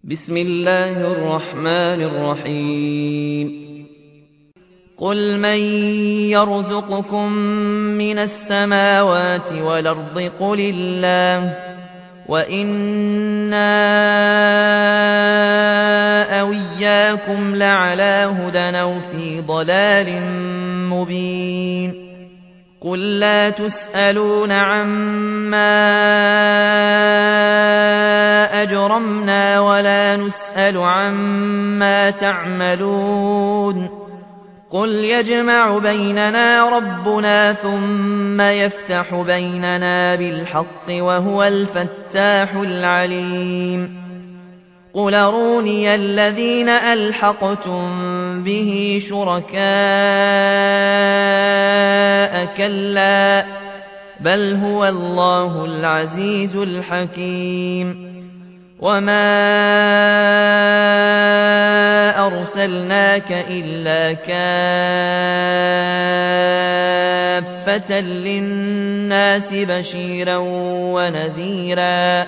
بسم الله الرحمن الرحيم قل من يرزقكم من السماوات والأرض قل الله وإنا أو إياكم لعلى هدى أو في ضلال مبين قل لا تسألون عما أجرمنا ولا نسأل عما تعملون قل يجمع بيننا ربنا ثم يفتح بيننا بالحق وهو الفتاح العليم قل أروني الذين ألحقتم به شركاء كلا بل هو الله العزيز الحكيم وما أرسلناك إلا كافة للناس بشيرا ونذيرا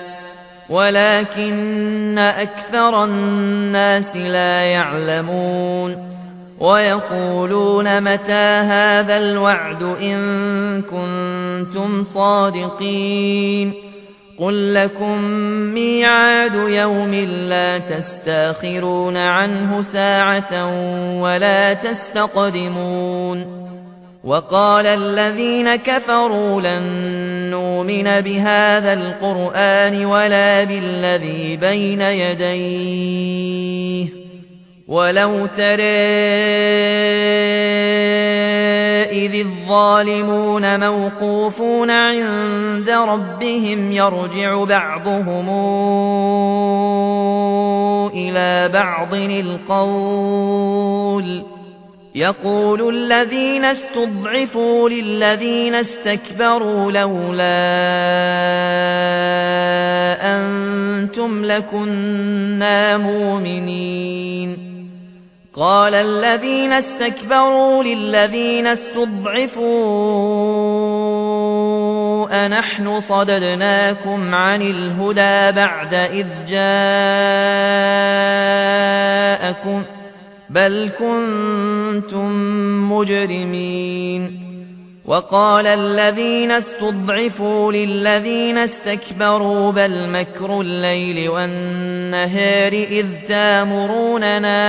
ولكن أكثر الناس لا يعلمون ويقولون متى هذا الوعد إن كنتم صادقين قل لكم ميعاد يوم لا تستاخرون عنه ساعة ولا تستقدمون وقال الذين كفروا لن نؤمن بهذا القرآن ولا بالذي بين يديه ولو ترى إذ الظالمون موقوفون عند ربهم يرجع بعضهم إلى بعض القول يقول الذين استضعفوا للذين استكبروا لولا أنتم لكنا مؤمنين قال الذين استكبروا للذين استضعفوا أنحن صددناكم عن الهدى بعد إذ جاءكم بل كنتم مجرمين وقال الذين استضعفوا للذين استكبروا بل مكر الليل والنهار إذ تامروننا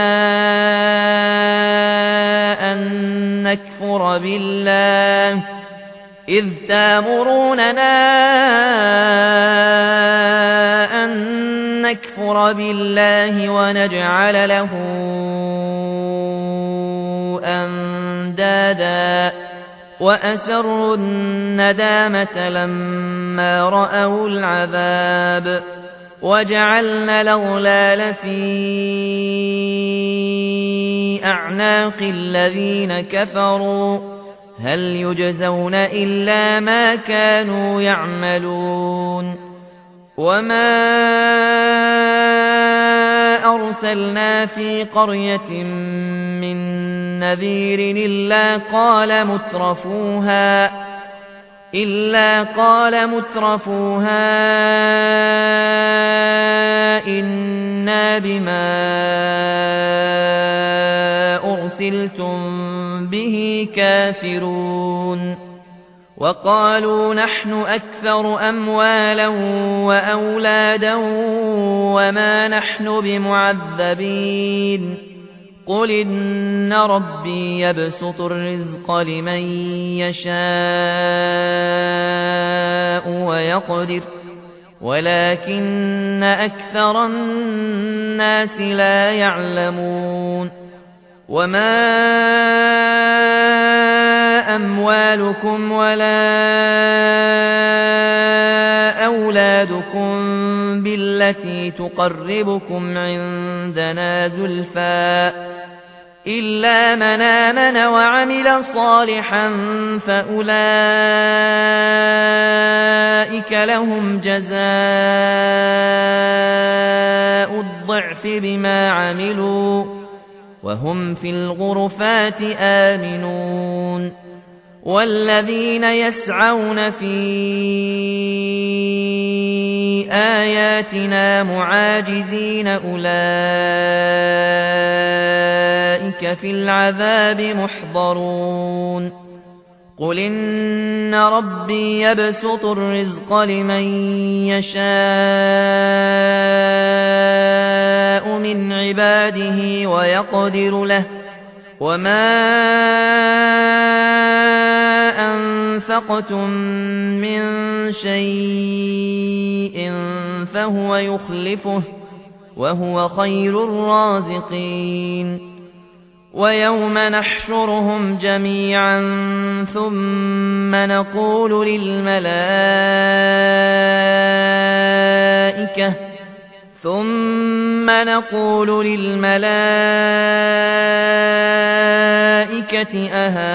أن نكفر بالله ونجعل له أندادا وأسروا الندامة لما رأوا العذاب وجعلنا الأغلال في أعناق الذين كفروا هل يجزون إلا ما كانوا يعملون وما أرسلنا في قرية من نذير إلا قال مترفوها إنا بما أرسلتم به كافرون وقالوا نحن أكثر أموالا وأولادا وما نحن بمعذبين قل إن ربي يبسط الرزق لمن يشاء ويقدر ولكن أكثر الناس لا يعلمون وما أموالكم ولا أولادكم بالتي تقربكم عندنا زلفى إلا من آمن وعمل صالحا فأولئك لهم جزاء الضعف بما عملوا وهم في الغرفات آمنون والذين يسعون في آياتنا معاجزين أولئك في العذاب محضرون قل إن ربي يبسط الرزق لمن يشاء من عباده ويقدر له وما أنفقتم من شيء فهو يخلفه وهو خير الرازقين ويوم نحشرهم جميعا ثم نقول للملائكة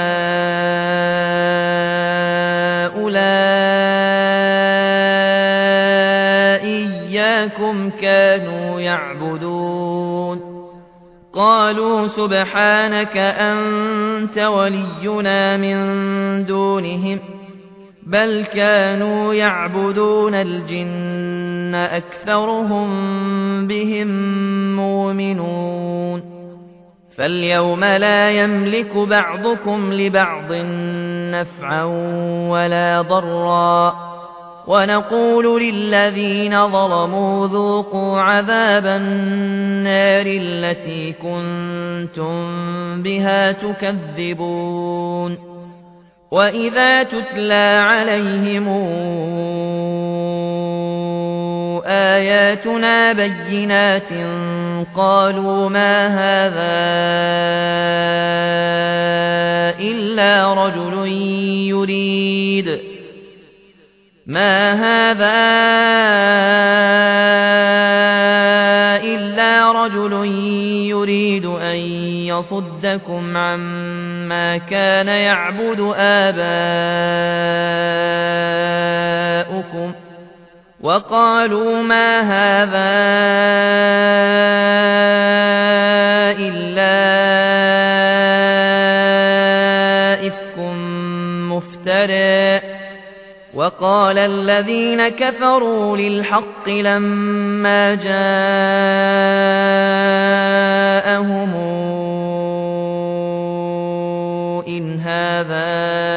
أهؤلاء إياكم كانوا يعبدون قالوا سبحانك أنت ولينا من دونهم بل كانوا يعبدون الجن أكثرهم بهم مؤمنون فاليوم لا يملك بعضكم لبعض نفعا ولا ضرا ونقول للذين ظلموا ذوقوا عذاب النار التي كنتم بها تكذبون وإذا تتلى عليهم آياتنا بينات قالوا ما هذا إلا رجل يريد أن يصدكم عما كان يعبد آباؤكم وقالوا ما هذا إلا إفك مفترى وقال الذين كفروا للحق لما جاءهم إن هذا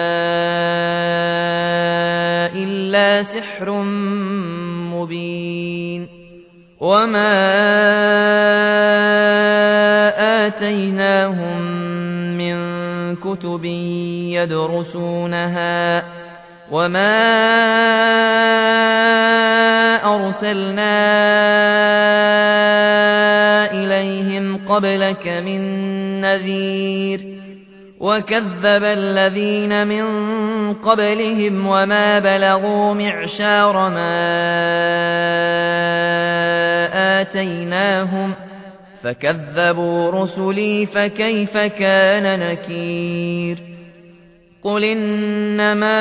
إلا سحر مبين وما آتيناهم من كتب يدرسونها وما أرسلنا إليهم قبلك من نذير وكذب الذين من قبلهم وما بلغوا معشار ما آتيناهم فكذبوا رسلي فكيف كان نكير قل إنما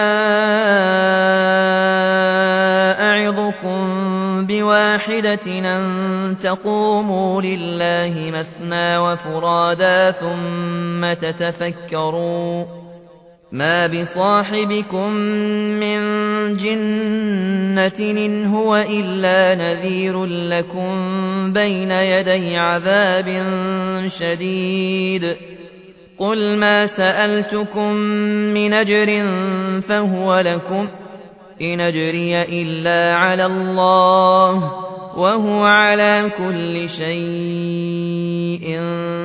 أعظكم بواحدة أن تقوموا لله مثنى وفرادا ثم تتفكروا ما بصاحبكم من جنة إن هو إلا نذير لكم بين يدي عذاب شديد قل ما سألتكم من أجر فهو لكم إن أجري إلا على الله وهو على كل شيء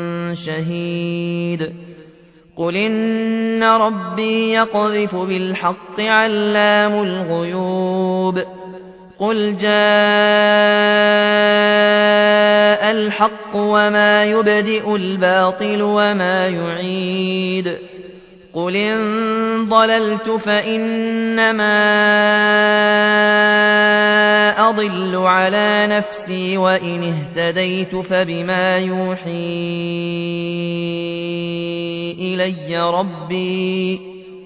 شهيد قل إن ربي يقذف بالحق علام الغيوب قل جاء الحق وما يبدئ الباطل وما يعيد قل إن ضللت فإنما أضل على نفسي وإن اهتديت فبما يوحي إلي ربي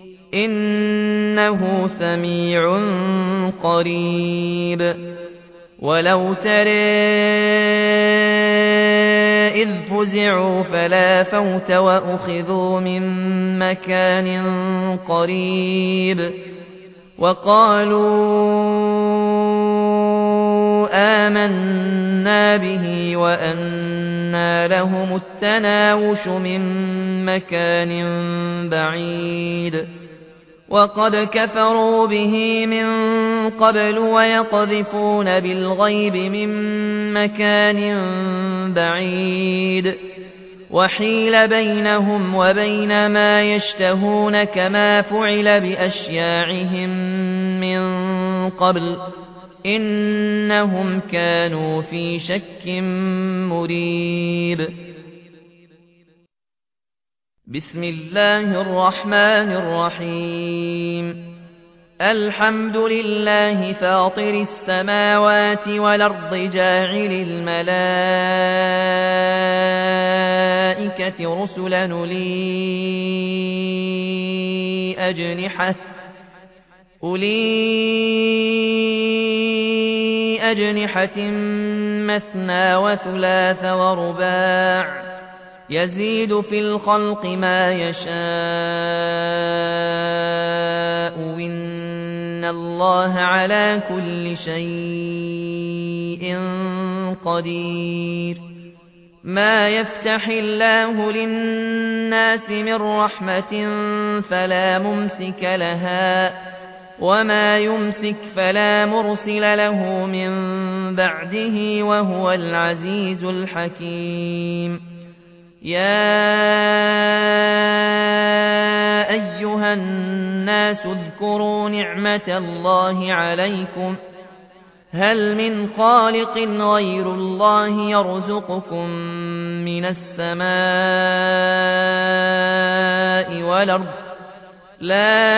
إنه سميع قريب ولو ترى إذ فزعوا فلا فوت وأخذوا من مكان قريب وقالوا آمنا به وأنى لهم التناوش من مكان بعيد وقد كفروا به من قبل ويقذفون بالغيب من مكان بعيد وحيل بينهم وبين ما يشتهون كما فعل بأشياعهم من قبل إنهم كانوا في شك مريب بسم الله الرحمن الرحيم الحمد لله فاطر السماوات والأرض جاعل الملائكة رسلا أولي أجنحة مثنى وثلاث ورباع يزيد في الخلق ما يشاء إن الله على كل شيء قدير ما يفتح الله للناس من رحمة فلا ممسك لها وما يمسك فلا مرسل له من بعده وهو العزيز الحكيم يا أيها الناس اذكروا نعمة الله عليكم هل من خالق غير الله يرزقكم من السماء والأرض لا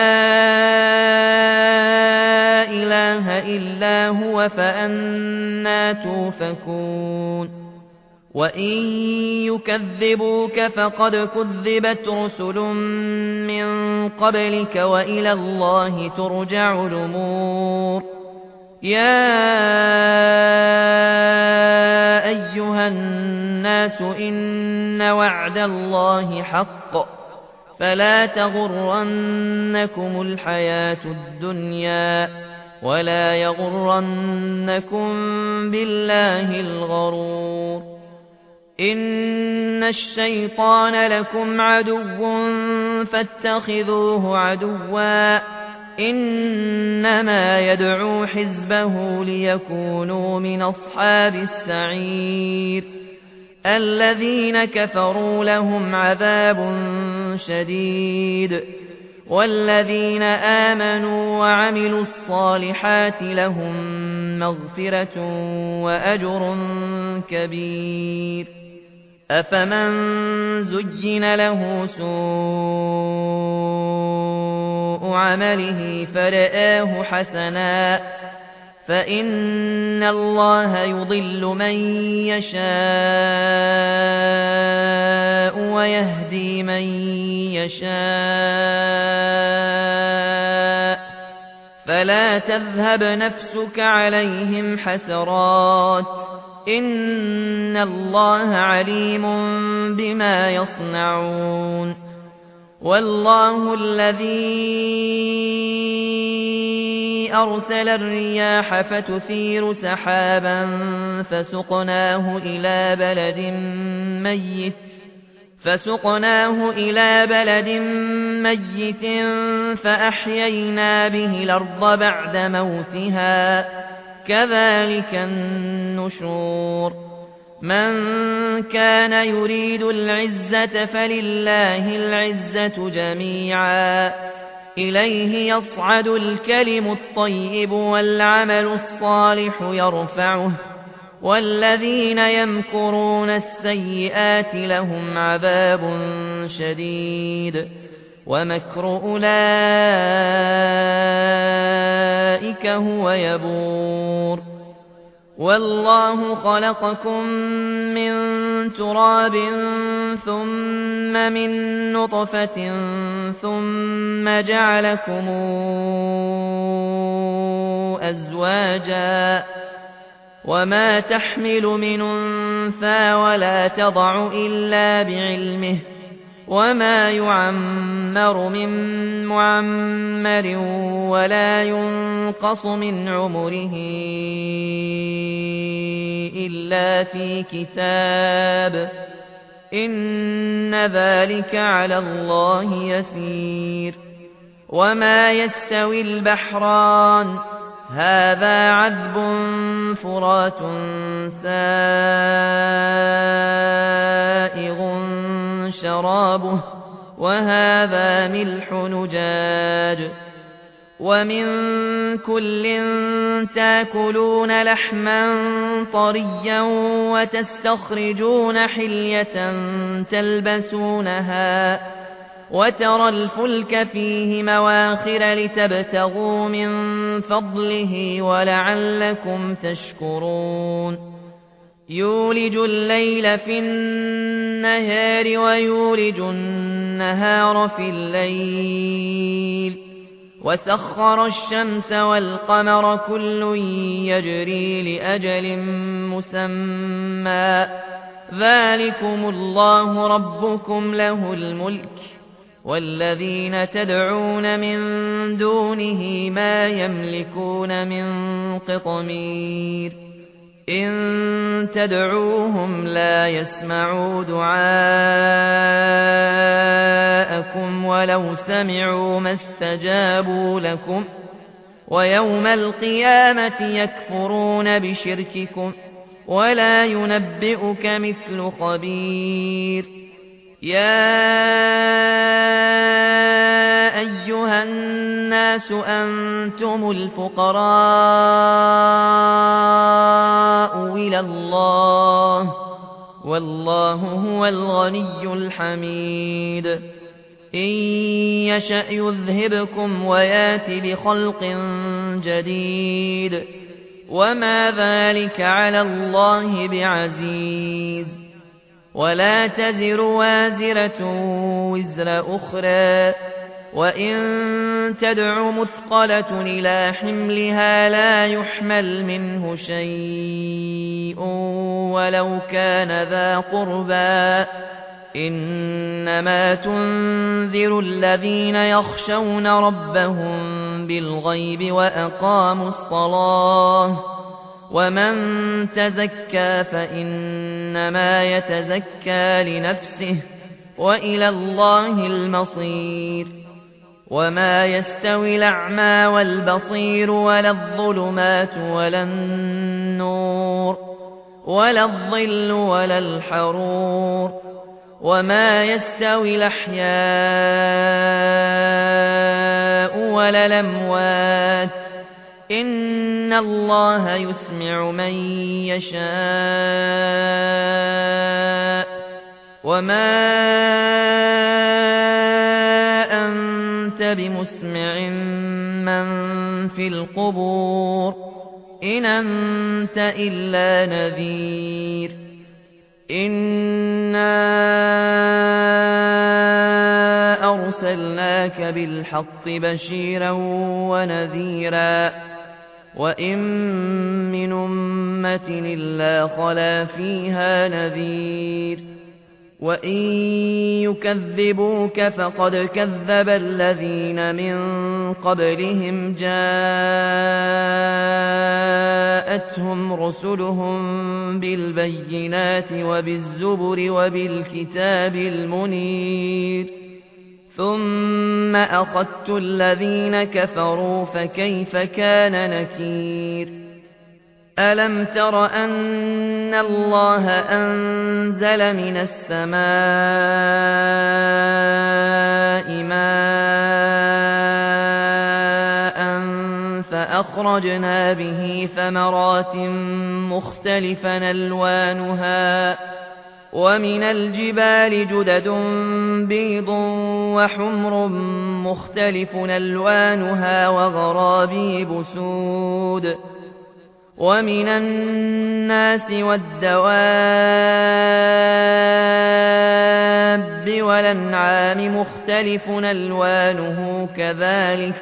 إله إلا هو فأنى توفكون وإن يكذبوك فقد كذبت رسل من قبلك وإلى الله ترجع الأمور يا أيها الناس إن وعد الله حق فلا تغرنكم الحياة الدنيا ولا يغرنكم بالله الغرور إن الشيطان لكم عدو فاتخذوه عدوا إنما يدعو حزبه ليكونوا من أصحاب السعير الذين كفروا لهم عذاب شديد والذين آمنوا وعملوا الصالحات لهم مغفرة وأجر كبير أفمن زين له سوء عمله فرآه حسنا فإن الله يضل من يشاء ويهدي من يشاء فلا تذهب نفسك عليهم حسرات إن الله عليم بما يصنعون والله الذي أرسل الرياح فتثير سحابا فسقناه إلى بلد ميت فأحيينا به الأرض بعد موتها كذلك النشور من كان يريد العزة فلله العزة جميعا إليه يصعد الكلم الطيب والعمل الصالح يرفعه والذين يمكرون السيئات لهم عذاب شديد ومكر أولئك هو يبور والله خلقكم من تراب ثم من نطفة ثم جعلكم أزواجا وما تحمل من أنثى ولا تضع إلا بعلمه وما يعمر من معمر ولا ينقص من عمره إلا في كتاب إن ذلك على الله يسير وما يستوي البحران هذا عذب فرات سائغ شرابه وهذا ملح نجاج ومن كل تاكلون لحما طريا وتستخرجون حلية تلبسونها وترى الفلك فيه مواخر لتبتغوا من فضله ولعلكم تشكرون يولج الليل في النهار ويولج النهار في الليل وسخر الشمس والقمر كل يجري لأجل مسمى ذلكم الله ربكم له الملك والذين تدعون من دونه ما يملكون من قطمير إن تدعوهم لا يسمعوا دعاءكم ولو سمعوا ما استجابوا لكم ويوم القيامة يكفرون بشرككم ولا ينبئك مثل خبير يا أيها الناس أنتم الفقراء إلى الله والله هو الغني الحميد إن يشأ يذهبكم ويات بخلق جديد وما ذلك على الله بعزيز ولا تزر وازرة وزر أخرى وإن تدع مثقلة إلى حملها لا يحمل منه شيء ولو كان ذا قربى إنما تنذر الذين يخشون ربهم بالغيب وأقاموا الصلاة ومن تزكى فإنما يتزكى لنفسه وإلى الله المصير وما يستوي الأعمى والبصير ولا الظلمات ولا النور ولا الظل ولا الحرور وما يستوي الأحياء ولا الأموات إن الله يسمع من يشاء وما أنت بمسمع من في القبور إن أنت إلا نذير إنا أرسلناك بالحق بشيرا ونذيرا وإن من أمة إلا خلا فيها نذير وإن يكذبوك فقد كذب الذين من قبلهم جاءتهم رسلهم بالبينات وبالزبر وبالكتاب المنير ثم أخذت الذين كفروا فكيف كان نكير ألم تر أن الله أنزل من السماء ماء فأخرجنا به ثمرات مختلفا ألوانها ومن الجبال جدد بيض وحمر مختلف ألوانها وغرابيب سود ومن الناس والدواب والأنعام مختلف ألوانه كذلك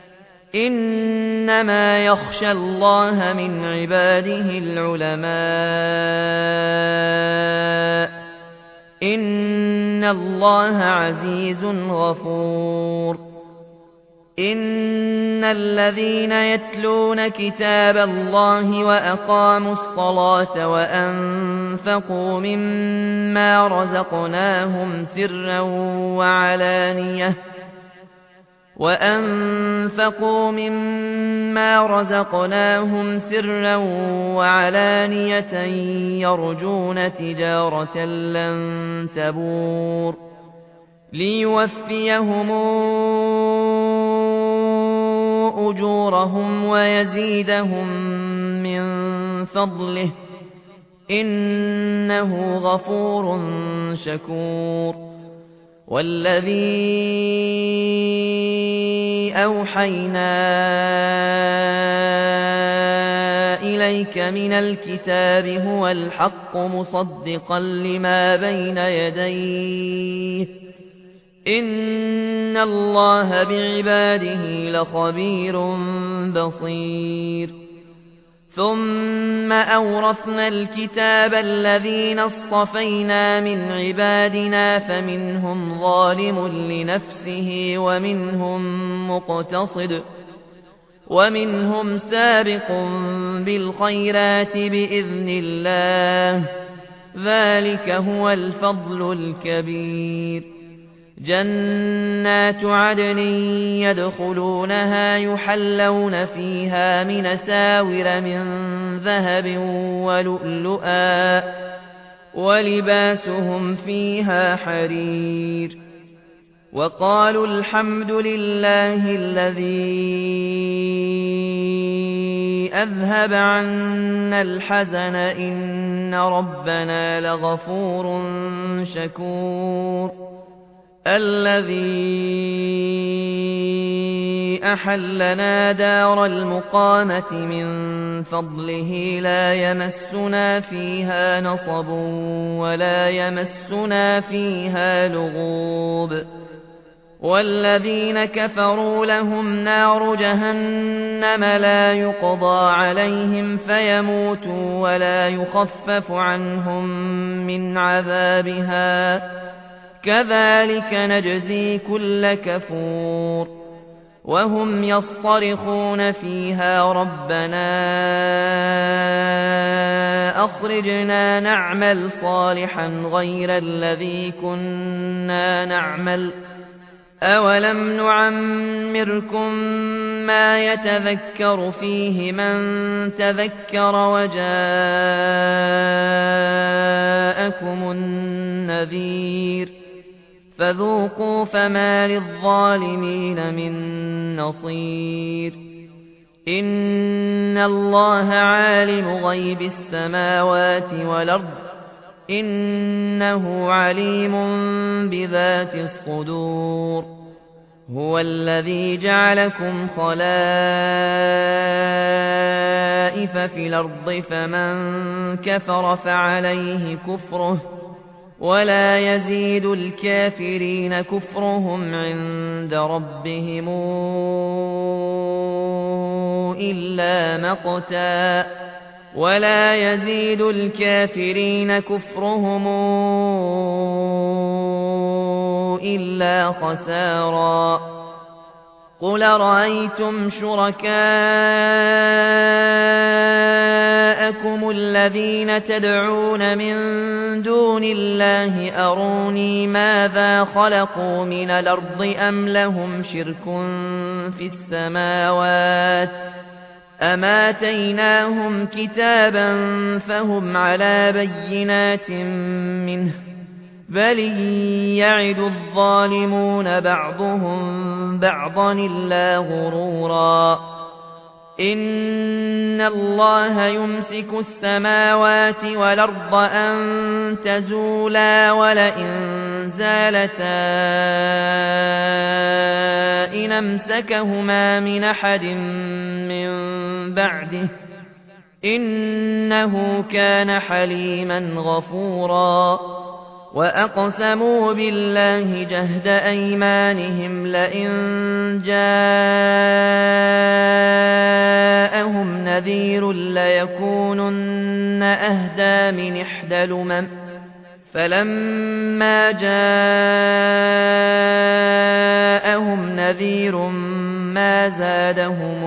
إنما يخشى الله من عباده العلماء إن إن الله عزيز غفور إن الذين يتلون كتاب الله وأقاموا الصلاة وأنفقوا مما رزقناهم سرا وعلانية يرجون تجارة لن تبور ليوفيهم أجورهم ويزيدهم من فضله إنه غفور شكور والذي أوحينا إليك من الكتاب هو الحق مصدقا لما بين يديه إن الله بعباده لخبير بصير ثم أورثنا الكتاب الذين اصطفينا من عبادنا فمنهم ظالم لنفسه ومنهم مقتصد ومنهم سابق بالخيرات بإذن الله ذلك هو الفضل الكبير جنات عدن يدخلونها يحلون فيها من أساور من ذهب ولؤلؤا ولباسهم فيها حرير وقالوا الحمد لله الذي أذهب عنا الحزن إن ربنا لغفور شكور الذي أحلنا دار المقامة من فضله لا يمسنا فيها نصب ولا يمسنا فيها لغوب والذين كفروا لهم نار جهنم لا يقضى عليهم فيموتوا ولا يخفف عنهم من عذابها كذلك نجزي كل كفور وهم يصطرخون فيها ربنا أخرجنا نعمل صالحا غير الذي كنا نعمل أولم نعمركم ما يتذكر فيه من تذكر وجاءكم النذير فذوقوا فما للظالمين من نصير إن الله عالم غيب السماوات والأرض إنه عليم بذات الصدور هو الذي جعلكم خلائف في الأرض فمن كفر فعليه كفره ولا يزيد الكافرين كفرهم عند ربهم إلا مقتا ولا يزيد الكافرين كفرهم إلا خسارا قل رأيتم شركاءكم الذين تدعون من دون الله أروني ماذا خلقوا من الأرض أم لهم شرك في السماوات أم آتيناهم كتابا فهم على بينات منه بل يعد الظالمون بعضهم بعضا إلا غرورا إن الله يمسك السماوات والأرض أن تزولا ولئن زالتا إن امسكهما من أحد من بعده إنه كان حليما غفورا وأقسموا بالله جهد أيمانهم لئن جاءهم نذير ليكونن أهدى من إحدى الأمم فلما جاءهم نذير ما زادهم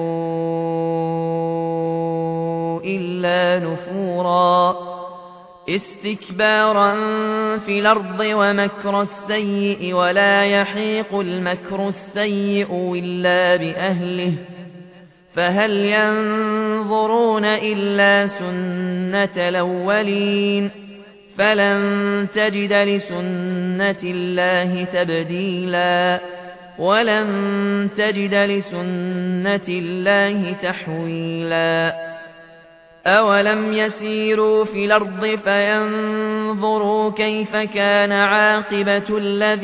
إلا نفورا استكبارا في الأرض ومكر السيء ولا يحيق المكر السيء إلا بأهله فهل ينظرون إلا سنة الأولين فلن تجد لسنة الله تبديلا ولن تجد لسنة الله تحويلا أولم يسيروا في الأرض فينظروا كيف كان عاقبة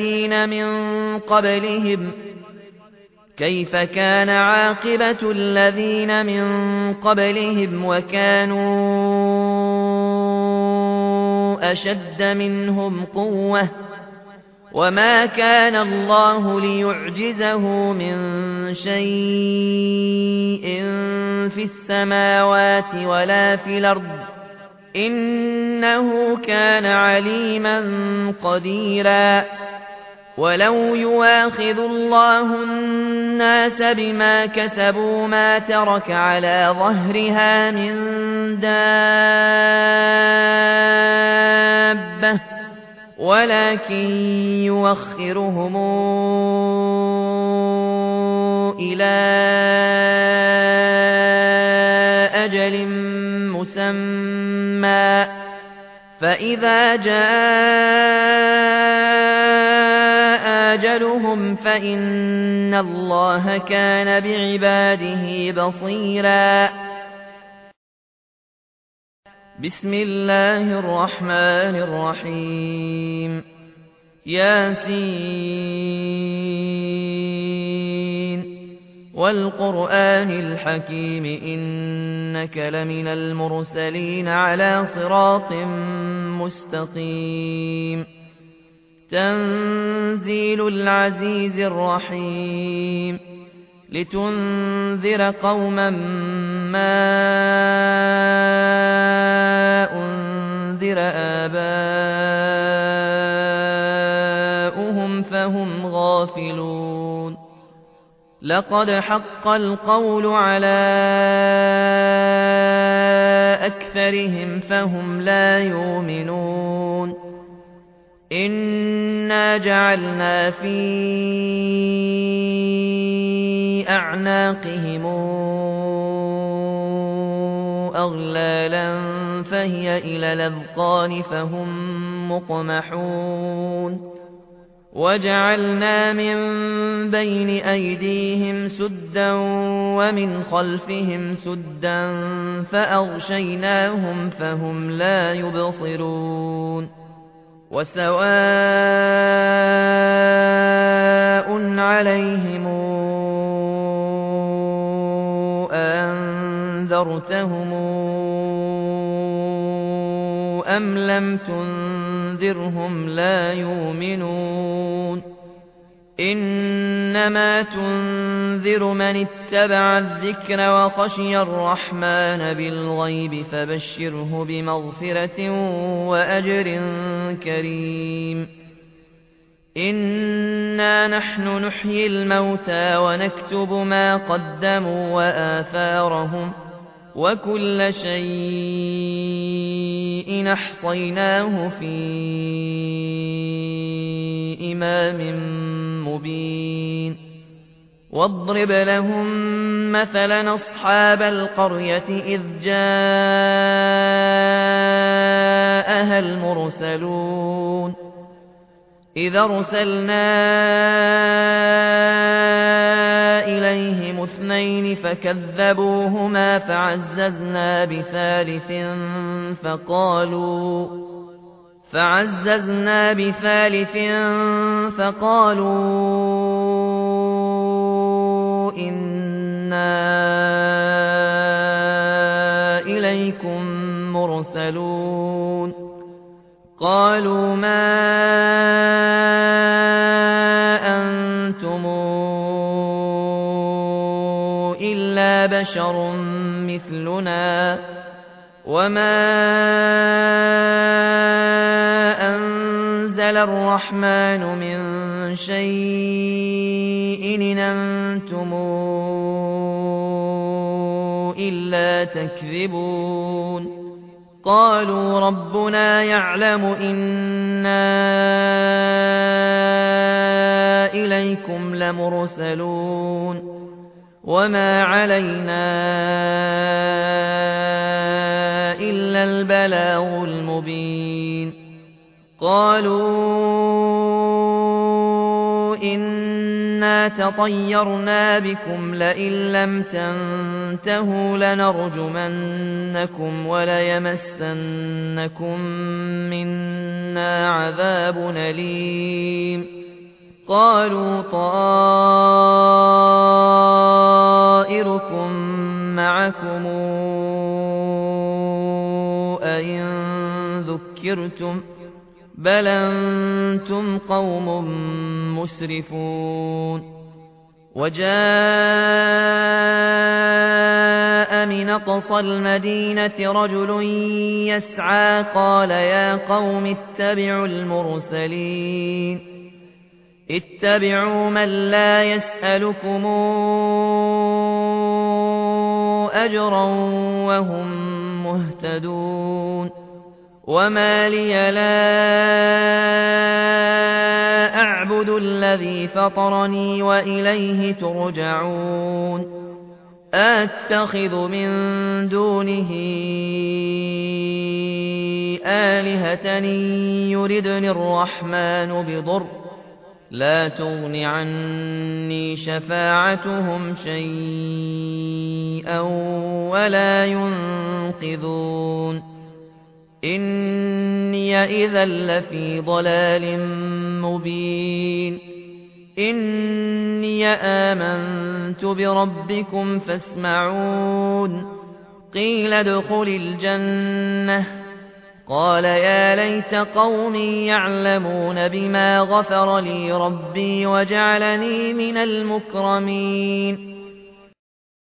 الذين من قبلهم وكانوا أشد منهم قوة وما كان الله ليعجزه من شيء في السماوات ولا في الأرض إنه كان عليما قديرا ولو يواخذ الله الناس بما كسبوا ما ترك على ظهرها من دابة ولكن يوخرهم إلى أجل مسمى فإذا جاء أجلهم فإن الله كان بعباده بصيرا بسم الله الرحمن الرحيم ياسين والقرآن الحكيم إنك لمن المرسلين على صراط مستقيم تنزيل العزيز الرحيم لتنذر قوما ما أنذر آباؤهم فهم غافلون لقد حق القول على أكثرهم فهم لا يؤمنون إنا جعلنا في أعناقهم أغلالا فهي إلى الأذقان فهم مقمحون وجعلنا من بين أيديهم سدا ومن خلفهم سدا فأغشيناهم فهم لا يبصرون وسواء عليهم أنذرتهم أم لم تنذرهم لا يؤمنون إنما تنذر من اتبع الذكر وخشي الرحمن بالغيب فبشره بمغفرة وأجر كريم إنا نحن نحيي الموتى ونكتب ما قدموا وآثارهم وكل شيء أحصيناه في إمام مبين واضرب لهم مثلا أصحاب القرية إذ جاءها المرسلون إذ أرسلنا إليهم اثنين فكذبوهما فعززنا بثالث فقالوا إنا إليكم مرسلون قالوا ما أنتم إلا بشر مثلنا وما نزل الرحمن من شيء إن أنتم إلا تكذبون قالوا ربنا يعلم إنا إليكم لمرسلون وما علينا إلا البلاغ المبين قالوا إنا تطيرنا بكم لئن لم تنتهوا لنرجمنكم وليمسنكم منا عذاب أليم قالوا طائركم معكم أئن ذكرتم بل أنتم قوم مسرفون وجاء من أقصى المدينة رجل يسعى قال يا قوم اتبعوا المرسلين اتبعوا من لا يسألكم أجرا وهم مهتدون وما لي لا أعبد الذي فطرني وإليه ترجعون أتخذ من دونه آلهة يردني الرحمن بضر لا تغن عني شفاعتهم شيئا ولا ينقذون إني إذا لفي ضلال مبين إني آمنت بربكم فاسمعون قيل ادخل الجنة قال يا ليت قومي يعلمون بما غفر لي ربي وجعلني من المكرمين